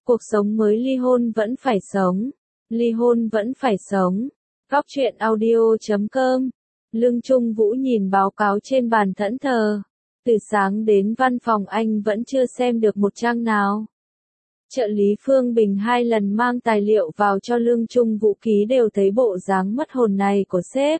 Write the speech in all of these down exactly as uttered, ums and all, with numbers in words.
Cuộc sống mới ly hôn vẫn phải sống. Ly hôn vẫn phải sống. Góc truyện audio chấm com. Lương Trung Vũ nhìn báo cáo trên bàn thẫn thờ. Từ sáng đến văn phòng anh vẫn chưa xem được một trang nào. Trợ lý Phương Bình hai lần mang tài liệu vào cho Lương Trung Vũ ký đều thấy bộ dáng mất hồn này của sếp.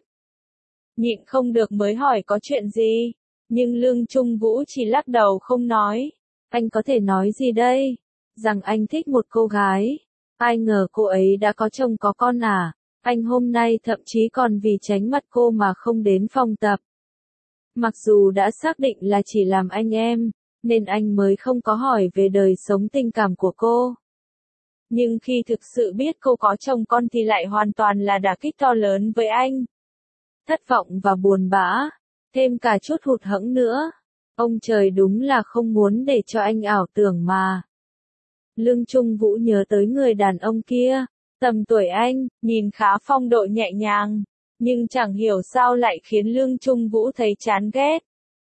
Nhịn không được mới hỏi có chuyện gì, nhưng Lương Trung Vũ chỉ lắc đầu không nói. Anh có thể nói gì đây? Rằng anh thích một cô gái. Ai ngờ cô ấy đã có chồng có con à? Anh hôm nay thậm chí còn vì tránh mặt cô mà không đến phòng tập. Mặc dù đã xác định là chỉ làm anh em, nên anh mới không có hỏi về đời sống tình cảm của cô. Nhưng khi thực sự biết cô có chồng con thì lại hoàn toàn là đả kích to lớn với anh. Thất vọng và buồn bã, thêm cả chút hụt hẫng nữa. Ông trời đúng là không muốn để cho anh ảo tưởng mà. Lương Trung Vũ nhớ tới người đàn ông kia, tầm tuổi anh, nhìn khá phong độ nhẹ nhàng, nhưng chẳng hiểu sao lại khiến Lương Trung Vũ thấy chán ghét.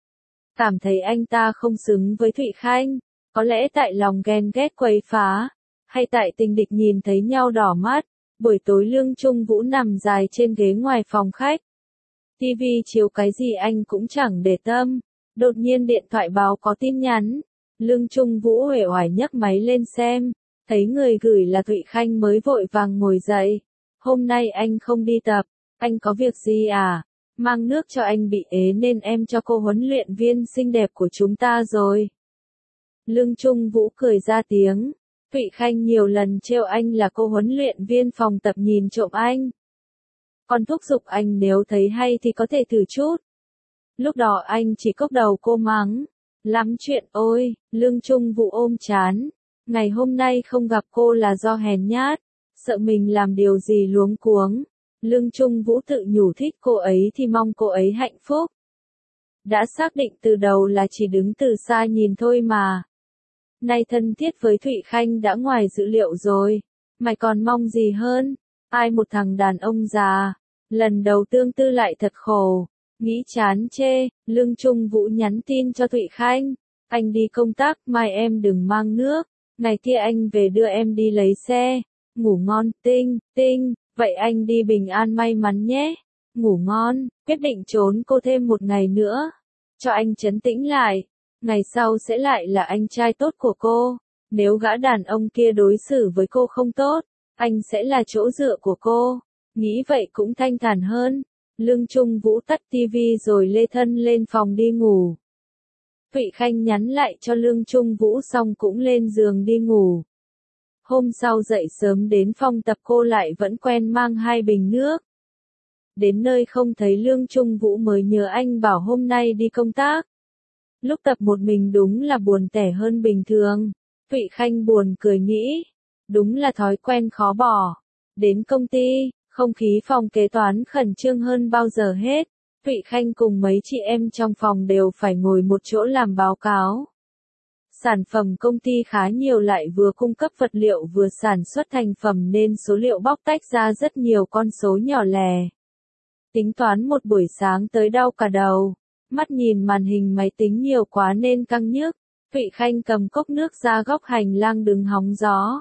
Cảm thấy anh ta không xứng với Thụy Khanh, có lẽ tại lòng ghen ghét quấy phá, hay tại tình địch nhìn thấy nhau đỏ mắt. Buổi tối Lương Trung Vũ nằm dài trên ghế ngoài phòng khách. Tivi chiếu cái gì anh cũng chẳng để tâm. Đột nhiên điện thoại báo có tin nhắn. Lương Trung Vũ uể oải nhấc máy lên xem, thấy người gửi là Thụy Khanh mới vội vàng ngồi dậy. Hôm nay anh không đi tập, anh có việc gì à? Mang nước cho anh bị ế nên em cho cô huấn luyện viên xinh đẹp của chúng ta rồi. Lương Trung Vũ cười ra tiếng. Thụy Khanh nhiều lần trêu anh là cô huấn luyện viên phòng tập nhìn trộm anh. Còn thúc giục anh nếu thấy hay thì có thể thử chút. Lúc đó anh chỉ cốc đầu cô mắng. Lắm chuyện ôi, Lương Trung Vũ ôm chán. Ngày hôm nay không gặp cô là do hèn nhát, sợ mình làm điều gì luống cuống. Lương Trung Vũ tự nhủ thích cô ấy thì mong cô ấy hạnh phúc. Đã xác định từ đầu là chỉ đứng từ xa nhìn thôi mà. Nay thân thiết với Thụy Khanh đã ngoài dự liệu rồi. Mày còn mong gì hơn? Ai một thằng đàn ông già. Lần đầu tương tư lại thật khổ. Nghĩ chán chê, Lương Trung Vũ nhắn tin cho Thụy Khanh. Anh đi công tác, mai em đừng mang nước. Ngày kia anh về đưa em đi lấy xe. Ngủ ngon, tinh, tinh. Vậy anh đi bình an may mắn nhé. Ngủ ngon, quyết định trốn cô thêm một ngày nữa. Cho anh trấn tĩnh lại. Ngày sau sẽ lại là anh trai tốt của cô. Nếu gã đàn ông kia đối xử với cô không tốt, anh sẽ là chỗ dựa của cô. Nghĩ vậy cũng thanh thản hơn. Lương Trung Vũ tắt tivi rồi lê thân lên phòng đi ngủ. Thụy Khanh nhắn lại cho Lương Trung Vũ xong cũng lên giường đi ngủ. Hôm sau dậy sớm đến phòng tập cô lại vẫn quen mang hai bình nước. Đến nơi không thấy Lương Trung Vũ mới nhớ anh bảo hôm nay đi công tác. Lúc tập một mình đúng là buồn tẻ hơn bình thường. Thụy Khanh buồn cười nghĩ. Đúng là thói quen khó bỏ. Đến công ty, không khí phòng kế toán khẩn trương hơn bao giờ hết. Thụy Khanh cùng mấy chị em trong phòng đều phải ngồi một chỗ làm báo cáo. Sản phẩm công ty khá nhiều lại vừa cung cấp vật liệu vừa sản xuất thành phẩm nên số liệu bóc tách ra rất nhiều con số nhỏ lẻ. Tính toán một buổi sáng tới đau cả đầu. Mắt nhìn màn hình máy tính nhiều quá nên căng nhức. Thụy Khanh cầm cốc nước ra góc hành lang đứng hóng gió.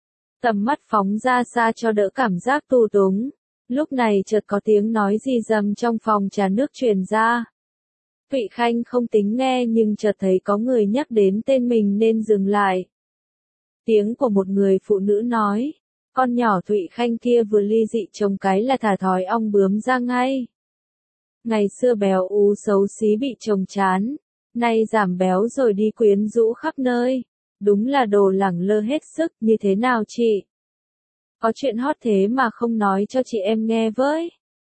Tầm mắt phóng ra xa cho đỡ cảm giác tù túng. Lúc này chợt có tiếng nói gì rầm trong phòng trà nước truyền ra. Thụy Khanh không tính nghe nhưng chợt thấy có người nhắc đến tên mình nên dừng lại. Tiếng của một người phụ nữ nói. Con nhỏ Thụy Khanh kia vừa ly dị chồng cái là thả thói ong bướm ra ngay. Ngày xưa béo ú xấu xí bị chồng chán. Nay giảm béo rồi đi quyến rũ khắp nơi. Đúng là đồ lẳng lơ hết sức, như thế nào chị? Có chuyện hot thế mà không nói cho chị em nghe với.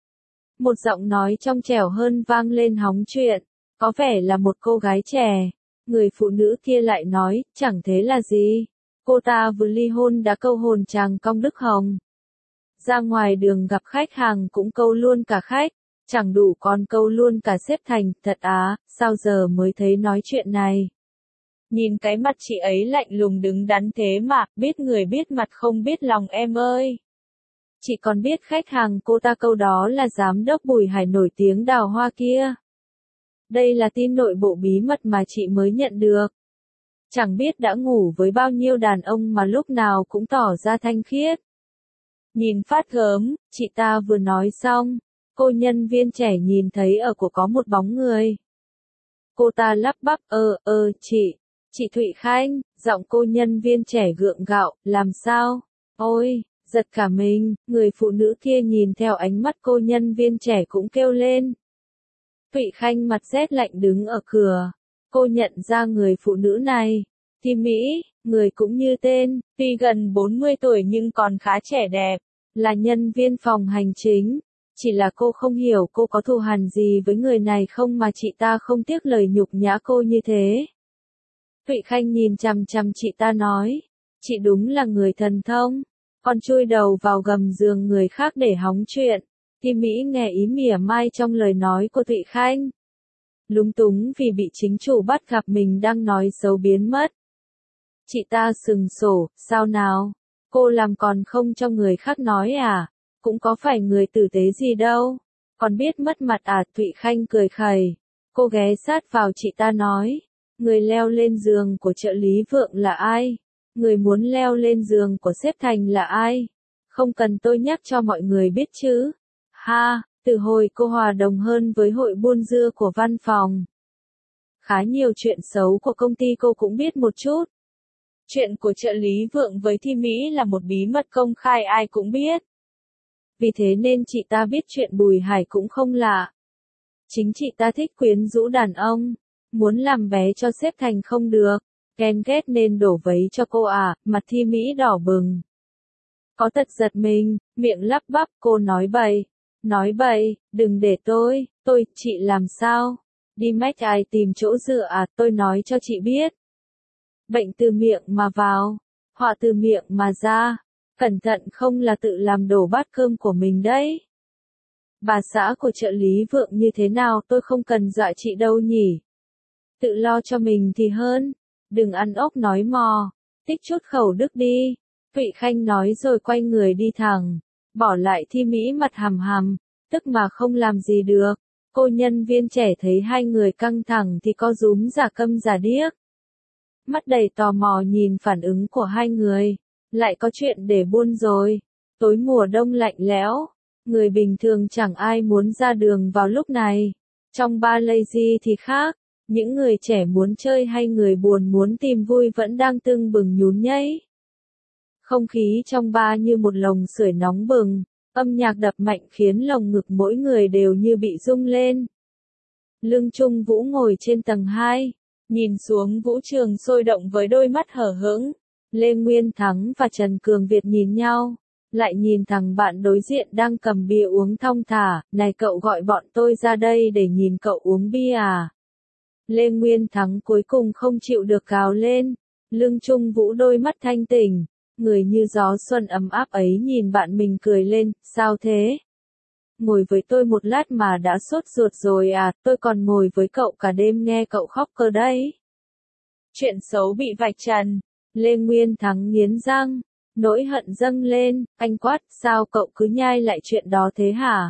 Một giọng nói trong trẻo hơn vang lên hóng chuyện, có vẻ là một cô gái trẻ. Người phụ nữ kia lại nói, chẳng thế là gì. Cô ta vừa ly hôn đã câu hồn chàng Công Đức Hồng. Ra ngoài đường gặp khách hàng cũng câu luôn cả khách, chẳng đủ còn câu luôn cả sếp Thành, thật á, sao giờ mới thấy nói chuyện này. Nhìn cái mặt chị ấy lạnh lùng đứng đắn thế mà, biết người biết mặt không biết lòng em ơi. Chị còn biết khách hàng cô ta câu đó là giám đốc Bùi Hải nổi tiếng Đào Hoa kia. Đây là tin nội bộ bí mật mà chị mới nhận được. Chẳng biết đã ngủ với bao nhiêu đàn ông mà lúc nào cũng tỏ ra thanh khiết. Nhìn phát gớm, chị ta vừa nói xong, cô nhân viên trẻ nhìn thấy ở của có một bóng người. Cô ta lắp bắp, ơ, ơ, chị, chị Thụy Khanh, giọng cô nhân viên trẻ gượng gạo, làm sao? Ôi, giật cả mình, người phụ nữ kia nhìn theo ánh mắt cô nhân viên trẻ cũng kêu lên. Thụy Khanh mặt rét lạnh đứng ở cửa. Cô nhận ra người phụ nữ này. Thi Mỹ, người cũng như tên, tuy gần bốn mươi tuổi nhưng còn khá trẻ đẹp, là nhân viên phòng hành chính. Chỉ là cô không hiểu cô có thù hằn gì với người này không mà chị ta không tiếc lời nhục nhã cô như thế. Thụy Khanh nhìn chằm chằm chị ta nói, chị đúng là người thần thông, còn chui đầu vào gầm giường người khác để hóng chuyện. Thi Mỹ nghe ý mỉa mai trong lời nói của Thụy Khanh. Lúng túng vì bị chính chủ bắt gặp mình đang nói xấu biến mất. Chị ta sừng sổ, sao nào? Cô làm còn không cho người khác nói à? Cũng có phải người tử tế gì đâu. Còn biết mất mặt à? Thụy Khanh cười khẩy. Cô ghé sát vào chị ta nói. Người leo lên giường của trợ lý Vượng là ai? Người muốn leo lên giường của sếp Thành là ai? Không cần tôi nhắc cho mọi người biết chứ. Ha, từ hồi cô hòa đồng hơn với hội buôn dưa của văn phòng. Khá nhiều chuyện xấu của công ty cô cũng biết một chút. Chuyện của trợ lý Vượng với Thi Mỹ là một bí mật công khai ai cũng biết. Vì thế nên chị ta biết chuyện Bùi Hải cũng không lạ. Chính chị ta thích quyến rũ đàn ông. Muốn làm bé cho sếp Thành không được. Ghen ghét nên đổ vấy cho cô à, mặt Thi Mỹ đỏ bừng. Có tật giật mình, miệng lắp bắp, cô nói bậy. Nói bậy, đừng để tôi, tôi, chị làm sao? Đi mách ai tìm chỗ dựa à, tôi nói cho chị biết. Bệnh từ miệng mà vào, họa từ miệng mà ra. Cẩn thận không là tự làm đổ bát cơm của mình đấy. Bà xã của trợ lý Vượng như thế nào tôi không cần dọa chị đâu nhỉ. Tự lo cho mình thì hơn. Đừng ăn ốc nói mò. Tích chút khẩu đức đi. Thụy Khanh nói rồi quay người đi thẳng. Bỏ lại Thi Mỹ mặt hằm hằm. Tức mà không làm gì được. Cô nhân viên trẻ thấy hai người căng thẳng thì co rúm giả câm giả điếc. Mắt đầy tò mò nhìn phản ứng của hai người. Lại có chuyện để buôn rồi. Tối mùa đông lạnh lẽo. Người bình thường chẳng ai muốn ra đường vào lúc này. Trong bar lazy thì khác. Những người trẻ muốn chơi hay người buồn muốn tìm vui vẫn đang tưng bừng nhún nhảy. Không khí trong bar như một lồng sưởi nóng bừng. Âm nhạc đập mạnh khiến lồng ngực mỗi người đều như bị rung lên. Lương Trung Vũ ngồi trên tầng hai. Nhìn xuống vũ trường sôi động với đôi mắt hở hững. Lê Nguyên Thắng và Trần Cường Việt nhìn nhau. Lại nhìn thằng bạn đối diện đang cầm bia uống thong thả. Này cậu gọi bọn tôi ra đây để nhìn cậu uống bia à? Lê Nguyên Thắng cuối cùng không chịu được gào lên. Lương Trung Vũ đôi mắt thanh tỉnh. Người như gió xuân ấm áp ấy nhìn bạn mình cười lên. Sao thế? Ngồi với tôi một lát mà đã sốt ruột rồi à? Tôi còn ngồi với cậu cả đêm nghe cậu khóc cơ đấy. Chuyện xấu bị vạch trần. Lê Nguyên Thắng nghiến răng. Nỗi hận dâng lên. Anh quát. Sao cậu cứ nhai lại chuyện đó thế hả?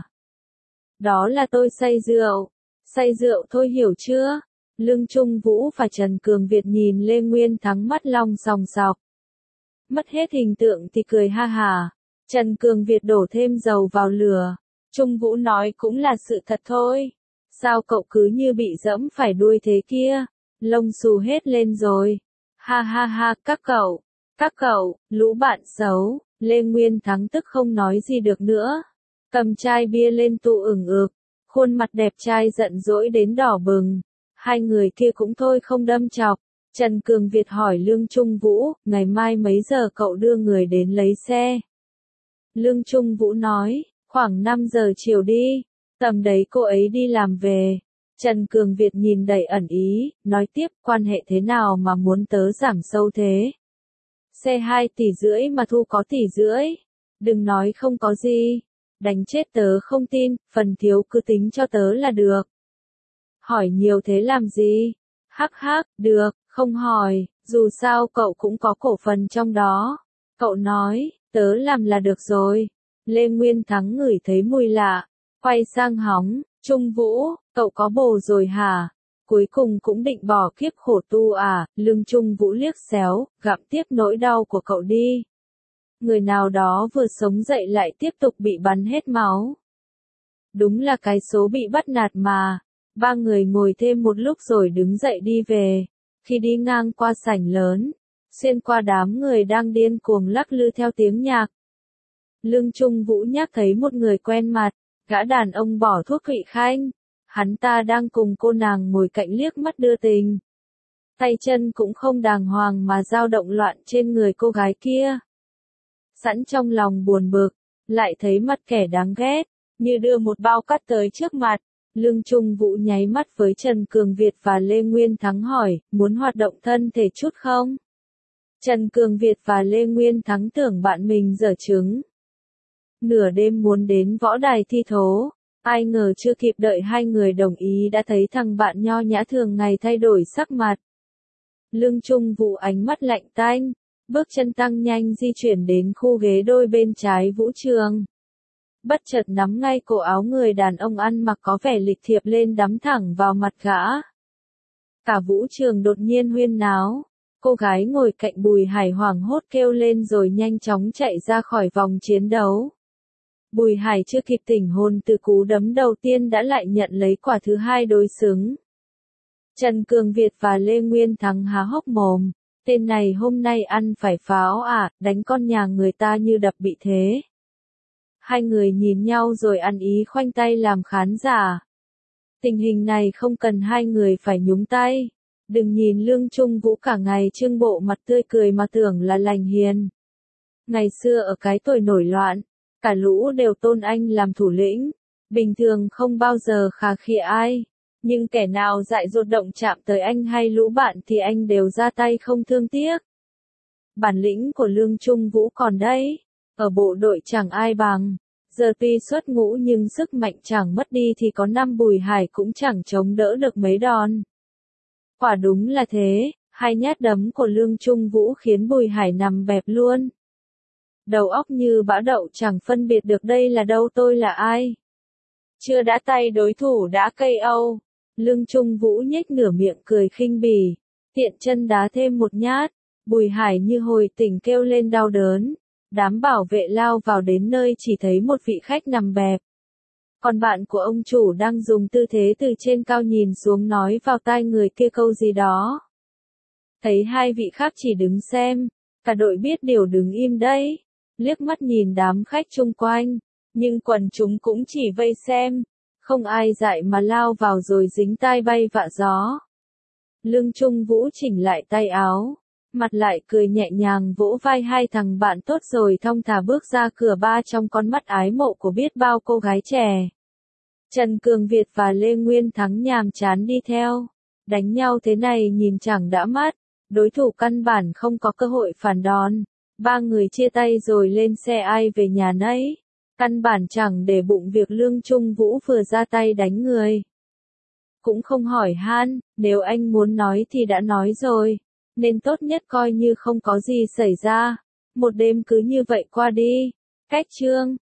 Đó là tôi say rượu. Say rượu thôi hiểu chưa? Lương Trung Vũ và Trần Cường Việt nhìn Lê Nguyên Thắng mắt long sòng sọc. Mất hết hình tượng thì cười ha hà. Trần Cường Việt đổ thêm dầu vào lửa. Trung Vũ nói cũng là sự thật thôi. Sao cậu cứ như bị dẫm phải đuôi thế kia? Lông xù hết lên rồi. Ha ha ha, các cậu. Các cậu, lũ bạn xấu. Lê Nguyên Thắng tức không nói gì được nữa. Cầm chai bia lên tụ ửng ực. Khuôn mặt đẹp trai giận dỗi đến đỏ bừng. Hai người kia cũng thôi không đâm chọc. Trần Cường Việt hỏi Lương Trung Vũ, ngày mai mấy giờ cậu đưa người đến lấy xe? Lương Trung Vũ nói, khoảng năm giờ chiều đi. Tầm đấy cô ấy đi làm về. Trần Cường Việt nhìn đầy ẩn ý, nói tiếp, quan hệ thế nào mà muốn tớ giảm sâu thế? Xe hai tỷ rưỡi mà thu có tỷ rưỡi. Đừng nói không có gì. Đánh chết tớ không tin, phần thiếu cứ tính cho tớ là được. Hỏi nhiều thế làm gì? Hắc hắc, được, không hỏi, dù sao cậu cũng có cổ phần trong đó. Cậu nói, tớ làm là được rồi. Lê Nguyên Thắng ngửi thấy mùi lạ, quay sang hóng, Trung Vũ, cậu có bồ rồi hả? cuối cùng cũng định bỏ kiếp khổ tu à, Lương Trung Vũ liếc xéo, gặm tiếp nỗi đau của cậu đi. Người nào đó vừa sống dậy lại tiếp tục bị bắn hết máu. Đúng là cái số bị bắt nạt mà. Ba người ngồi thêm một lúc rồi đứng dậy đi về. Khi đi ngang qua sảnh lớn, xuyên qua đám người đang điên cuồng lắc lư theo tiếng nhạc, Lương Trung Vũ nhắc thấy một người quen mặt, gã đàn ông bỏ thuốc vị khanh. Hắn ta đang cùng cô nàng ngồi cạnh liếc mắt đưa tình. Tay chân cũng không đàng hoàng mà dao động loạn trên người cô gái kia. Sẵn trong lòng buồn bực, lại thấy mặt kẻ đáng ghét, như đưa một bao cát tới trước mặt. Lương Trung Vũ nháy mắt với Trần Cường Việt và Lê Nguyên Thắng hỏi, muốn hoạt động thân thể chút không? Trần Cường Việt và Lê Nguyên Thắng tưởng bạn mình dở trứng. Nửa đêm muốn đến võ đài thi thố, ai ngờ chưa kịp đợi hai người đồng ý đã thấy thằng bạn nho nhã thường ngày thay đổi sắc mặt. Lương Trung Vũ ánh mắt lạnh tanh, bước chân tăng nhanh di chuyển đến khu ghế đôi bên trái vũ trường. Bất chợt nắm ngay cổ áo người đàn ông ăn mặc có vẻ lịch thiệp lên đắm thẳng vào mặt gã. Cả vũ trường đột nhiên huyên náo. Cô gái ngồi cạnh Bùi Hải hoảng hốt kêu lên rồi nhanh chóng chạy ra khỏi vòng chiến đấu. Bùi Hải chưa kịp tỉnh hồn từ cú đấm đầu tiên đã lại nhận lấy quả thứ hai đối xứng. Trần Cường Việt và Lê Nguyên Thắng há hốc mồm. Tên này hôm nay ăn phải pháo à, đánh con nhà người ta như đập bị thế. Hai người nhìn nhau rồi ăn ý khoanh tay làm khán giả. Tình hình này không cần hai người phải nhúng tay. Đừng nhìn Lương Trung Vũ cả ngày trưng bộ mặt tươi cười mà tưởng là lành hiền. Ngày xưa ở cái tuổi nổi loạn, cả lũ đều tôn anh làm thủ lĩnh. Bình thường không bao giờ khà khịa ai. Nhưng kẻ nào dại dột động chạm tới anh hay lũ bạn thì anh đều ra tay không thương tiếc. Bản lĩnh của Lương Trung Vũ còn đấy. Ở bộ đội chẳng ai bằng. Giờ tuy xuất ngũ nhưng sức mạnh chẳng mất đi thì có năm Bùi Hải cũng chẳng chống đỡ được mấy đòn. Quả đúng là thế, hai nhát đấm của Lương Trung Vũ khiến Bùi Hải nằm bẹp luôn. Đầu óc như bã đậu chẳng phân biệt được đây là đâu tôi là ai. Chưa đã tay đối thủ đã ca o. Lương Trung Vũ nhếch nửa miệng cười khinh bỉ, tiện chân đá thêm một nhát. Bùi Hải như hồi tỉnh kêu lên đau đớn. Đám bảo vệ lao vào đến nơi chỉ thấy một vị khách nằm bẹp. Còn bạn của ông chủ đang dùng tư thế từ trên cao nhìn xuống nói vào tai người kia câu gì đó. Thấy hai vị khác chỉ đứng xem, cả đội biết điều đứng im đấy, liếc mắt nhìn đám khách chung quanh, nhưng quần chúng cũng chỉ vây xem, không ai dại mà lao vào rồi dính tai bay vạ gió. Lương Trung Vũ chỉnh lại tay áo, mặt lại cười nhẹ nhàng vỗ vai hai thằng bạn tốt rồi thong thả bước ra cửa ba trong con mắt ái mộ của biết bao cô gái trẻ. Trần Cường Việt và Lê Nguyên Thắng nhàm chán đi theo. Đánh nhau thế này nhìn chẳng đã mắt, đối thủ căn bản không có cơ hội phản đòn. Ba người chia tay rồi lên xe ai về nhà nấy. Căn bản chẳng để bụng việc Lương Trung Vũ vừa ra tay đánh người. Cũng không hỏi han, nếu anh muốn nói thì đã nói rồi. Nên tốt nhất coi như không có gì xảy ra. Một đêm cứ như vậy qua đi. Cách chương